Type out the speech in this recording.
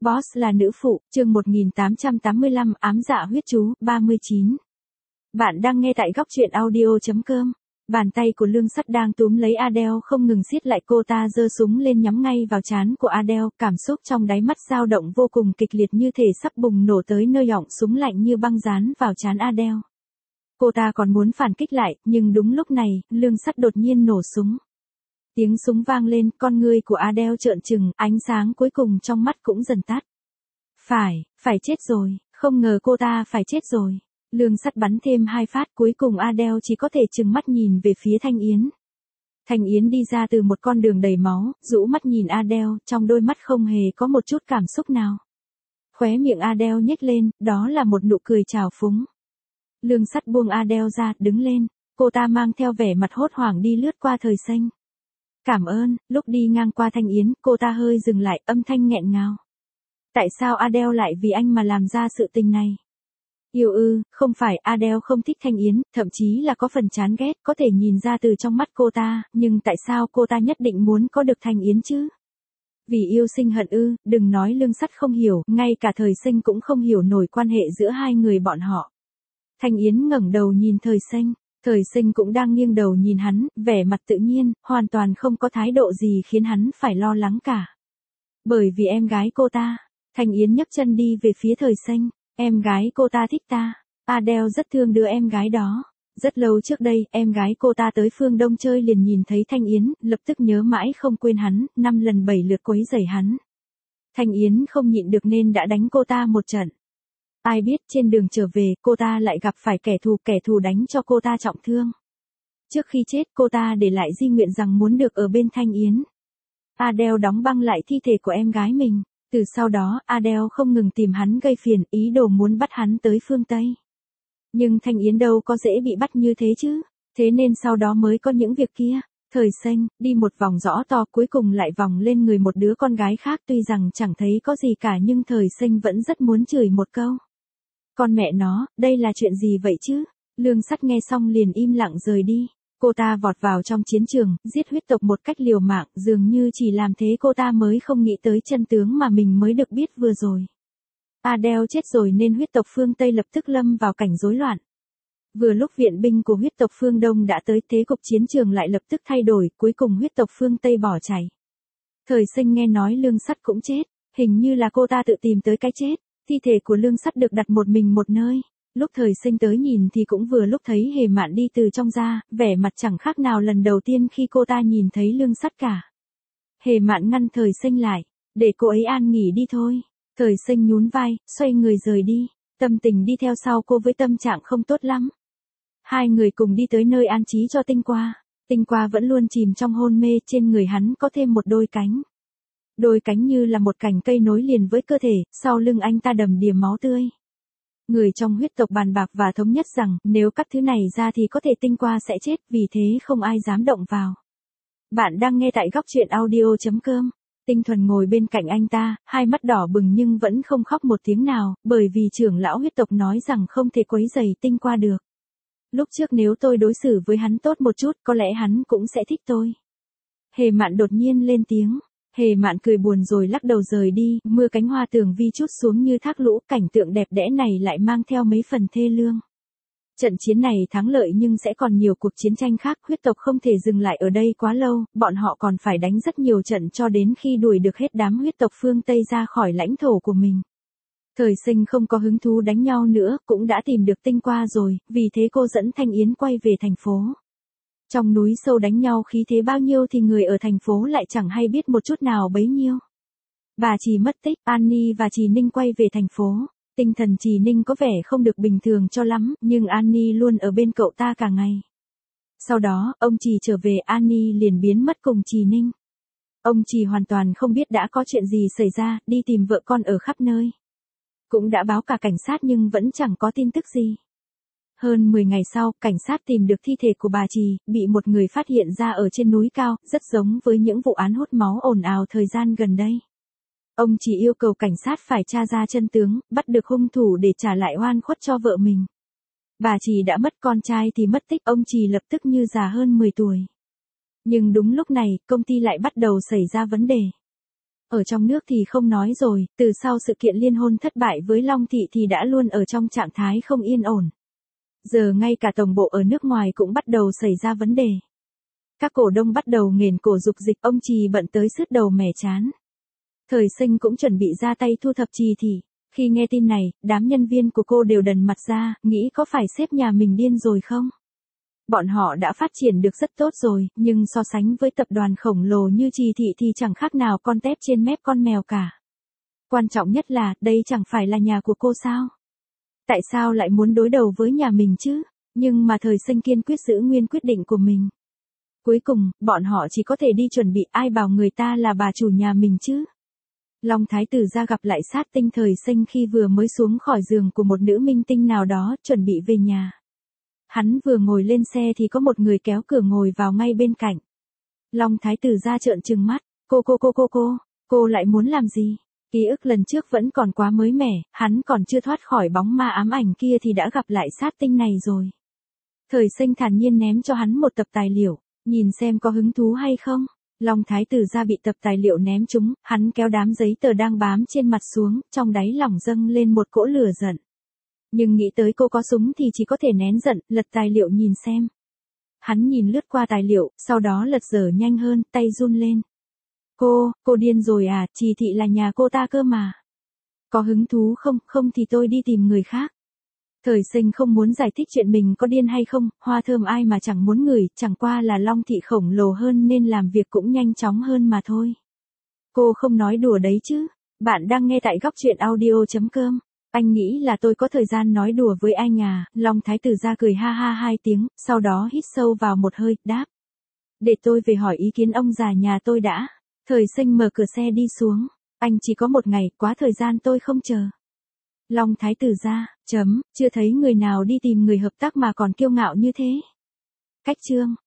Boss là nữ phụ, chương 1885, ám dạ huyết chú, 39. Bạn đang nghe tại góc truyện audio.com. Bàn tay của Lương Sắt đang túm lấy Adele không ngừng siết lại, cô ta giơ súng lên nhắm ngay vào trán của Adele, cảm xúc trong đáy mắt dao động vô cùng kịch liệt như thể sắp bùng nổ tới nơi họng súng lạnh như băng dán vào trán Adele. Cô ta còn muốn phản kích lại, nhưng đúng lúc này, Lương Sắt đột nhiên nổ súng. Tiếng súng vang lên, con ngươi của Adele trợn trừng, ánh sáng cuối cùng trong mắt cũng dần tắt. Phải chết rồi, không ngờ cô ta phải chết rồi. Lương Sắt bắn thêm 2 phát, cuối cùng Adele chỉ có thể trừng mắt nhìn về phía Thanh Yến. Thanh Yến đi ra từ một con đường đầy máu, rũ mắt nhìn Adele, trong đôi mắt không hề có một chút cảm xúc nào. Khóe miệng Adele nhếch lên, đó là một nụ cười trào phúng. Lương Sắt buông Adele ra, đứng lên, cô ta mang theo vẻ mặt hốt hoảng đi lướt qua Thời Xanh. Cảm ơn. Lúc đi ngang qua Thanh Yến, cô ta hơi dừng lại, âm thanh nghẹn ngào. Tại sao Adele lại vì anh mà làm ra sự tình này? Yêu ư? Không phải, Adele không thích Thanh Yến, thậm chí là có phần chán ghét, có thể nhìn ra từ trong mắt cô ta, nhưng tại sao cô ta nhất định muốn có được Thanh Yến chứ? Vì yêu sinh hận ư? Đừng nói Lương Sắt không hiểu, ngay cả Thời Xanh cũng không hiểu nổi quan hệ giữa hai người bọn họ. Thanh Yến ngẩng đầu nhìn Thời Xanh. Thời Sinh cũng đang nghiêng đầu nhìn hắn, vẻ mặt tự nhiên, hoàn toàn không có thái độ gì khiến hắn phải lo lắng cả. Bởi vì em gái cô ta. Thanh Yến nhấc chân đi về phía Thời Sinh. Em gái cô ta thích ta. Adele rất thương đứa em gái đó. Rất lâu trước đây, em gái cô ta tới phương Đông chơi liền nhìn thấy Thanh Yến, lập tức nhớ mãi không quên hắn, 5 lần 7 lượt quấy rầy hắn. Thanh Yến không nhịn được nên đã đánh cô ta một trận. Ai biết trên đường trở về, cô ta lại gặp phải kẻ thù đánh cho cô ta trọng thương. Trước khi chết, cô ta để lại di nguyện rằng muốn được ở bên Thanh Yến. Adele đóng băng lại thi thể của em gái mình. Từ sau đó, Adele không ngừng tìm hắn gây phiền, ý đồ muốn bắt hắn tới phương Tây. Nhưng Thanh Yến đâu có dễ bị bắt như thế chứ. Thế nên sau đó mới có những việc kia. Thời Xanh, đi một vòng rõ to, cuối cùng lại vòng lên người một đứa con gái khác, tuy rằng chẳng thấy có gì cả nhưng Thời Xanh vẫn rất muốn chửi một câu. Con mẹ nó, đây là chuyện gì vậy chứ? Lương Sắt nghe xong liền im lặng rời đi. Cô ta vọt vào trong chiến trường, giết huyết tộc một cách liều mạng, dường như chỉ làm thế cô ta mới không nghĩ tới chân tướng mà mình mới được biết vừa rồi. Adele chết rồi nên huyết tộc phương Tây lập tức lâm vào cảnh rối loạn. Vừa lúc viện binh của huyết tộc phương Đông đã tới, thế cục chiến trường lại lập tức thay đổi, cuối cùng huyết tộc phương Tây bỏ chạy. Thời Sinh nghe nói Lương Sắt cũng chết, hình như là cô ta tự tìm tới cái chết. Thi thể của Lương Sắt được đặt một mình một nơi. Lúc Thời Sinh tới nhìn thì cũng vừa lúc thấy Hề Mạn đi từ trong ra, vẻ mặt chẳng khác nào lần đầu tiên khi cô ta nhìn thấy Lương Sắt cả. Hề Mạn ngăn Thời Sinh lại, để cô ấy an nghỉ đi thôi. Thời Sinh nhún vai, xoay người rời đi. Tâm Tình đi theo sau cô với tâm trạng không tốt lắm. Hai người cùng đi tới nơi an trí cho Tinh Qua. Tinh Qua vẫn luôn chìm trong hôn mê, trên người hắn có thêm một đôi cánh. Đôi cánh như là một cành cây nối liền với cơ thể, sau lưng anh ta đầm đìa máu tươi. Người trong huyết tộc bàn bạc và thống nhất rằng, nếu cắt thứ này ra thì có thể Tinh Qua sẽ chết, vì thế không ai dám động vào. Bạn đang nghe tại góc truyện audio.com. Tinh Thuần ngồi bên cạnh anh ta, hai mắt đỏ bừng nhưng vẫn không khóc một tiếng nào, bởi vì trưởng lão huyết tộc nói rằng không thể quấy rầy Tinh Qua được. Lúc trước nếu tôi đối xử với hắn tốt một chút, có lẽ hắn cũng sẽ thích tôi. Hề Mạn đột nhiên lên tiếng. Hề Mạn cười buồn rồi lắc đầu rời đi, mưa cánh hoa tường vi trút xuống như thác lũ, cảnh tượng đẹp đẽ này lại mang theo mấy phần thê lương. Trận chiến này thắng lợi nhưng sẽ còn nhiều cuộc chiến tranh khác, huyết tộc không thể dừng lại ở đây quá lâu, bọn họ còn phải đánh rất nhiều trận cho đến khi đuổi được hết đám huyết tộc phương Tây ra khỏi lãnh thổ của mình. Thời Sinh không có hứng thú đánh nhau nữa, cũng đã tìm được Tinh Qua rồi, vì thế cô dẫn Thanh Yến quay về thành phố. Trong núi sâu đánh nhau khí thế bao nhiêu thì người ở thành phố lại chẳng hay biết một chút nào bấy nhiêu. Bà Trì mất tích, Annie và Trì Ninh quay về thành phố. Tinh thần Trì Ninh có vẻ không được bình thường cho lắm, nhưng Annie luôn ở bên cậu ta cả ngày. Sau đó, ông Trì trở về, Annie liền biến mất cùng Trì Ninh. Ông Trì hoàn toàn không biết đã có chuyện gì xảy ra, đi tìm vợ con ở khắp nơi. Cũng đã báo cả cảnh sát nhưng vẫn chẳng có tin tức gì. Hơn 10 ngày sau, cảnh sát tìm được thi thể của bà Trì, bị một người phát hiện ra ở trên núi cao, rất giống với những vụ án hút máu ồn ào thời gian gần đây. Ông chỉ yêu cầu cảnh sát phải tra ra chân tướng, bắt được hung thủ để trả lại oan khuất cho vợ mình. Bà Trì đã mất con trai thì mất tích, ông Trì lập tức như già hơn 10 tuổi. Nhưng đúng lúc này, công ty lại bắt đầu xảy ra vấn đề. Ở trong nước thì không nói rồi, từ sau sự kiện liên hôn thất bại với Long Thị thì đã luôn ở trong trạng thái không yên ổn. Giờ ngay cả tổng bộ ở nước ngoài cũng bắt đầu xảy ra vấn đề. Các cổ đông bắt đầu nghển cổ dục dịch, ông Trì bận tới sứt đầu mẻ chán. Thời Sinh cũng chuẩn bị ra tay thu thập Trì thì, khi nghe tin này, đám nhân viên của cô đều đần mặt ra, nghĩ có phải sếp nhà mình điên rồi không? Bọn họ đã phát triển được rất tốt rồi, nhưng so sánh với tập đoàn khổng lồ như Trì Thị thì chẳng khác nào con tép trên mép con mèo cả. Quan trọng nhất là, đây chẳng phải là nhà của cô sao? Tại sao lại muốn đối đầu với nhà mình chứ? Nhưng mà Thời Sinh kiên quyết giữ nguyên quyết định của mình. Cuối cùng, bọn họ chỉ có thể đi chuẩn bị, ai bảo người ta là bà chủ nhà mình chứ? Long Thái Tử ra gặp lại sát tinh Thời Sinh khi vừa mới xuống khỏi giường của một nữ minh tinh nào đó, chuẩn bị về nhà. Hắn vừa ngồi lên xe thì có một người kéo cửa ngồi vào ngay bên cạnh. Long Thái Tử ra trợn trừng mắt, cô lại muốn làm gì? Ký ức lần trước vẫn còn quá mới mẻ, hắn còn chưa thoát khỏi bóng ma ám ảnh kia thì đã gặp lại sát tinh này rồi. Thời Sinh thản nhiên ném cho hắn một tập tài liệu, nhìn xem có hứng thú hay không. Long Thái Tử ra bị tập tài liệu ném trúng, hắn kéo đám giấy tờ đang bám trên mặt xuống, trong đáy lòng dâng lên một cỗ lửa giận. Nhưng nghĩ tới cô có súng thì chỉ có thể nén giận, lật tài liệu nhìn xem. Hắn nhìn lướt qua tài liệu, sau đó lật dở nhanh hơn, tay run lên. Cô điên rồi à, Trì Thị là nhà cô ta cơ mà. Có hứng thú không, không thì tôi đi tìm người khác. Thời Sinh không muốn giải thích chuyện mình có điên hay không, hoa thơm ai mà chẳng muốn ngửi, chẳng qua là Long Thị khổng lồ hơn nên làm việc cũng nhanh chóng hơn mà thôi. Cô không nói đùa đấy chứ, bạn đang nghe tại góc truyện audio.com. Anh nghĩ là tôi có thời gian nói đùa với anh à? Long Thái Tử ra cười ha ha 2 tiếng, sau đó hít sâu vào một hơi, đáp. Để tôi về hỏi ý kiến ông già nhà tôi đã. Thời Sinh mở cửa xe đi xuống. Anh chỉ có 1 ngày, quá thời gian tôi không chờ. Long Thái Tử ra, chưa thấy người nào đi tìm người hợp tác mà còn kiêu ngạo như thế. Cách chương.